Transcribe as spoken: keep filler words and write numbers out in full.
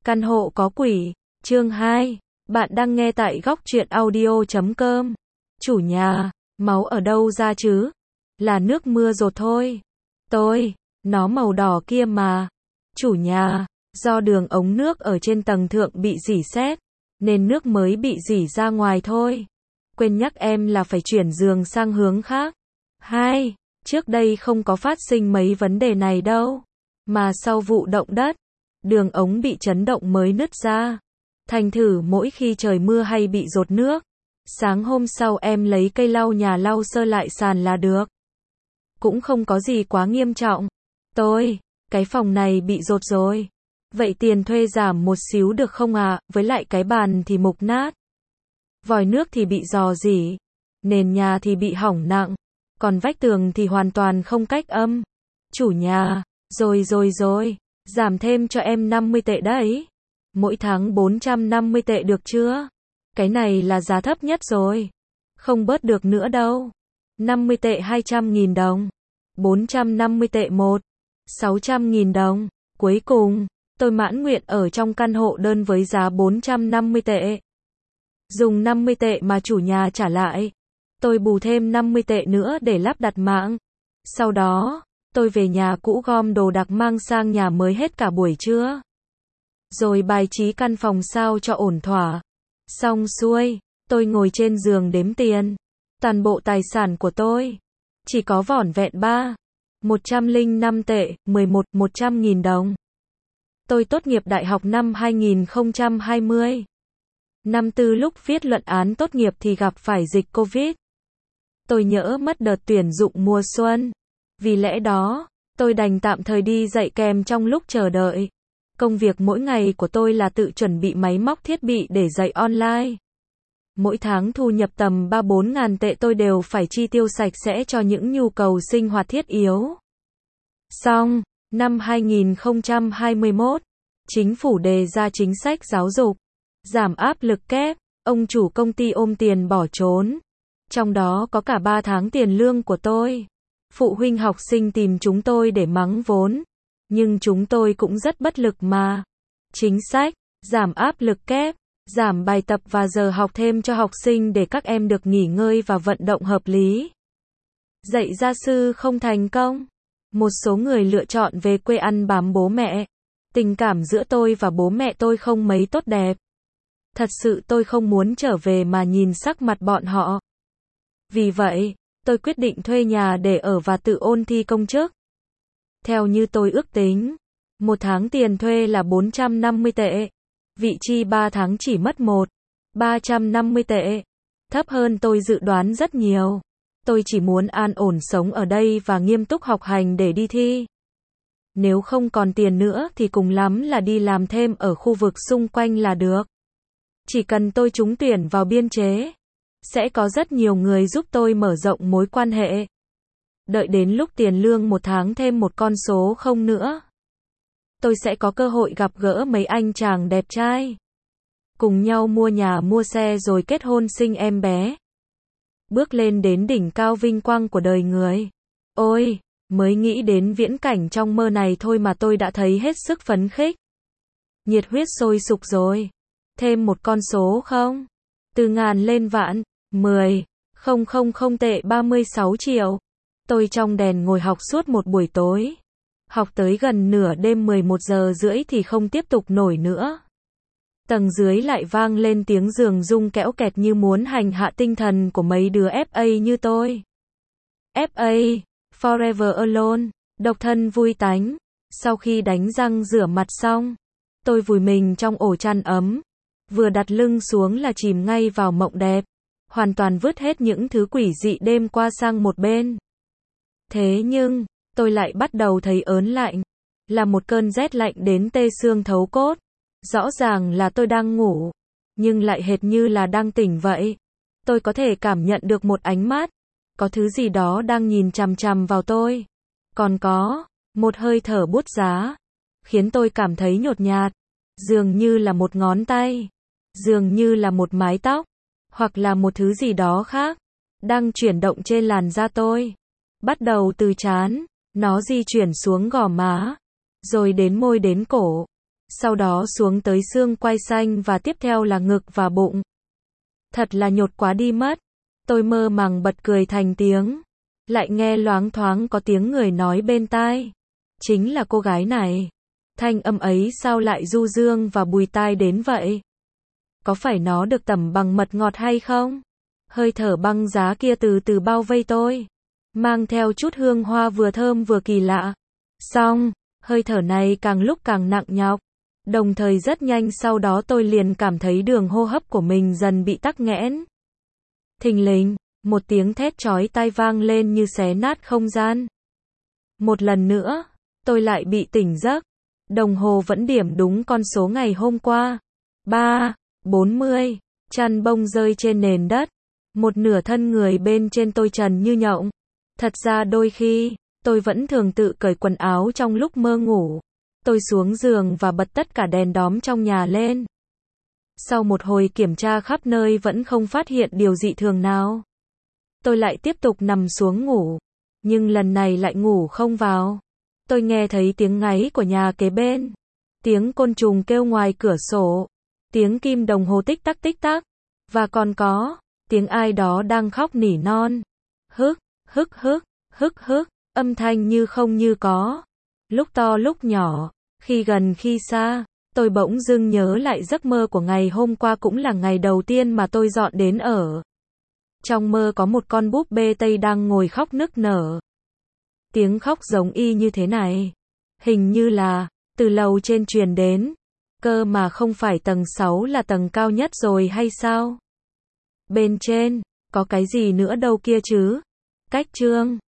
Căn hộ có quỷ, chương hai. Bạn đang nghe tại góc truyện audio chấm com. Chủ nhà, máu ở đâu ra chứ? Là nước mưa rột thôi. Tôi, nó màu đỏ kia mà. Chủ nhà, do đường ống nước ở trên tầng thượng bị rỉ sét, nên nước mới bị rỉ ra ngoài thôi. Quên nhắc em là phải chuyển giường sang hướng khác. Hai, trước đây không có phát sinh mấy vấn đề này đâu. Mà sau vụ động đất, đường ống bị chấn động mới nứt ra. Thành thử mỗi khi trời mưa hay bị dột nước, sáng hôm sau em lấy cây lau nhà lau sơ lại sàn là được. Cũng không có gì quá nghiêm trọng. Tôi, cái phòng này bị dột rồi. Vậy tiền thuê giảm một xíu được không ạ? À? Với lại cái bàn thì mục nát. Vòi nước thì bị rò rỉ. Nền nhà thì bị hỏng nặng. Còn vách tường thì hoàn toàn không cách âm. Chủ nhà, rồi rồi rồi, giảm thêm cho em năm mươi tệ đấy. Mỗi tháng bốn trăm năm mươi tệ được chưa? Cái này là giá thấp nhất rồi. Không bớt được nữa đâu. năm mươi tệ hai trăm nghìn đồng. bốn trăm năm mươi tệ một. sáu trăm nghìn đồng. Cuối cùng, tôi mãn nguyện ở trong căn hộ đơn với giá bốn trăm năm mươi tệ. Dùng năm mươi tệ mà chủ nhà trả lại. Tôi bù thêm năm mươi tệ nữa để lắp đặt mạng. Sau đó, tôi về nhà cũ gom đồ đạc mang sang nhà mới hết cả buổi trưa. Rồi bài trí căn phòng sao cho ổn thỏa. Xong xuôi, tôi ngồi trên giường đếm tiền. Toàn bộ tài sản của tôi chỉ có vỏn vẹn ba, một trăm lẻ năm tệ, mười một, một trăm nghìn đồng. Tôi tốt nghiệp đại học năm hai nghìn không trăm hai mươi. Năm tư lúc viết luận án tốt nghiệp thì gặp phải dịch Covid. Tôi nhỡ mất đợt tuyển dụng mùa xuân. Vì lẽ đó, tôi đành tạm thời đi dạy kèm trong lúc chờ đợi. Công việc mỗi ngày của tôi là tự chuẩn bị máy móc thiết bị để dạy online. Mỗi tháng thu nhập tầm ba bốn ngàn tệ tôi đều phải chi tiêu sạch sẽ cho những nhu cầu sinh hoạt thiết yếu. Xong, năm hai nghìn không trăm hai mươi mốt, chính phủ đề ra chính sách giáo dục, giảm áp lực kép, ông chủ công ty ôm tiền bỏ trốn. Trong đó có cả ba tháng tiền lương của tôi. Phụ huynh học sinh tìm chúng tôi để mắng vốn. Nhưng chúng tôi cũng rất bất lực mà. Chính sách, giảm áp lực kép, giảm bài tập và giờ học thêm cho học sinh để các em được nghỉ ngơi và vận động hợp lý. Dạy gia sư không thành công. Một số người lựa chọn về quê ăn bám bố mẹ. Tình cảm giữa tôi và bố mẹ tôi không mấy tốt đẹp. Thật sự tôi không muốn trở về mà nhìn sắc mặt bọn họ. Vì vậy, tôi quyết định thuê nhà để ở và tự ôn thi công chức. Theo như tôi ước tính, một tháng tiền thuê là bốn trăm năm mươi tệ. Vị chi ba tháng chỉ mất một, ba trăm năm mươi tệ. Thấp hơn tôi dự đoán rất nhiều. Tôi chỉ muốn an ổn sống ở đây và nghiêm túc học hành để đi thi. Nếu không còn tiền nữa thì cùng lắm là đi làm thêm ở khu vực xung quanh là được. Chỉ cần tôi trúng tuyển vào biên chế, sẽ có rất nhiều người giúp tôi mở rộng mối quan hệ. Đợi đến lúc tiền lương một tháng thêm một con số không nữa, tôi sẽ có cơ hội gặp gỡ mấy anh chàng đẹp trai. Cùng nhau mua nhà mua xe rồi kết hôn sinh em bé. Bước lên đến đỉnh cao vinh quang của đời người. Ôi, mới nghĩ đến viễn cảnh trong mơ này thôi mà tôi đã thấy hết sức phấn khích. Nhiệt huyết sôi sục rồi. Thêm một con số không? Từ ngàn lên vạn. Mười, không không không tệ ba mươi sáu triệu. Tôi trong đèn ngồi học suốt một buổi tối. Học tới gần nửa đêm mười một giờ rưỡi thì không tiếp tục nổi nữa. Tầng dưới lại vang lên tiếng giường rung kẽo kẹt như muốn hành hạ tinh thần của mấy đứa ép a như tôi. ép a, Forever Alone, độc thân vui tánh. Sau khi đánh răng rửa mặt xong, tôi vùi mình trong ổ chăn ấm. Vừa đặt lưng xuống là chìm ngay vào mộng đẹp. Hoàn toàn vứt hết những thứ quỷ dị đêm qua sang một bên. Thế nhưng, tôi lại bắt đầu thấy ớn lạnh. Là một cơn rét lạnh đến tê xương thấu cốt. Rõ ràng là tôi đang ngủ, nhưng lại hệt như là đang tỉnh vậy. Tôi có thể cảm nhận được một ánh mắt. Có thứ gì đó đang nhìn chằm chằm vào tôi. Còn có một hơi thở buốt giá, khiến tôi cảm thấy nhột nhạt. Dường như là một ngón tay, dường như là một mái tóc, hoặc là một thứ gì đó khác, đang chuyển động trên làn da tôi. Bắt đầu từ trán, nó di chuyển xuống gò má, rồi đến môi đến cổ, sau đó xuống tới xương quai xanh và tiếp theo là ngực và bụng. Thật là nhột quá đi mất. Tôi mơ màng bật cười thành tiếng. Lại nghe loáng thoáng có tiếng người nói bên tai. Chính là cô gái này. Thanh âm ấy sao lại du dương và bùi tai đến vậy? Có phải nó được tẩm bằng mật ngọt hay không? Hơi thở băng giá kia từ từ bao vây tôi. Mang theo chút hương hoa vừa thơm vừa kỳ lạ. Xong, hơi thở này càng lúc càng nặng nhọc. Đồng thời rất nhanh sau đó tôi liền cảm thấy đường hô hấp của mình dần bị tắc nghẽn. Thình lình, một tiếng thét chói tai vang lên như xé nát không gian. Một lần nữa, tôi lại bị tỉnh giấc. Đồng hồ vẫn điểm đúng con số ngày hôm qua. ba, bốn mươi, chăn bông rơi trên nền đất. Một nửa thân người bên trên tôi trần như nhộng. Thật ra đôi khi, tôi vẫn thường tự cởi quần áo trong lúc mơ ngủ. Tôi xuống giường và bật tất cả đèn đóm trong nhà lên. Sau một hồi kiểm tra khắp nơi vẫn không phát hiện điều dị thường nào. Tôi lại tiếp tục nằm xuống ngủ. Nhưng lần này lại ngủ không vào. Tôi nghe thấy tiếng ngáy của nhà kế bên. Tiếng côn trùng kêu ngoài cửa sổ. Tiếng kim đồng hồ tích tắc tích tắc. Và còn có tiếng ai đó đang khóc nỉ non. Hức, hức hức, hức hức, âm thanh như không như có. Lúc to lúc nhỏ, khi gần khi xa, tôi bỗng dưng nhớ lại giấc mơ của ngày hôm qua cũng là ngày đầu tiên mà tôi dọn đến ở. Trong mơ có một con búp bê Tây đang ngồi khóc nức nở. Tiếng khóc giống y như thế này. Hình như là, từ lầu trên truyền đến. Cơ mà không phải tầng sáu là tầng cao nhất rồi hay sao? Bên trên, có cái gì nữa đâu kia chứ? Cách chương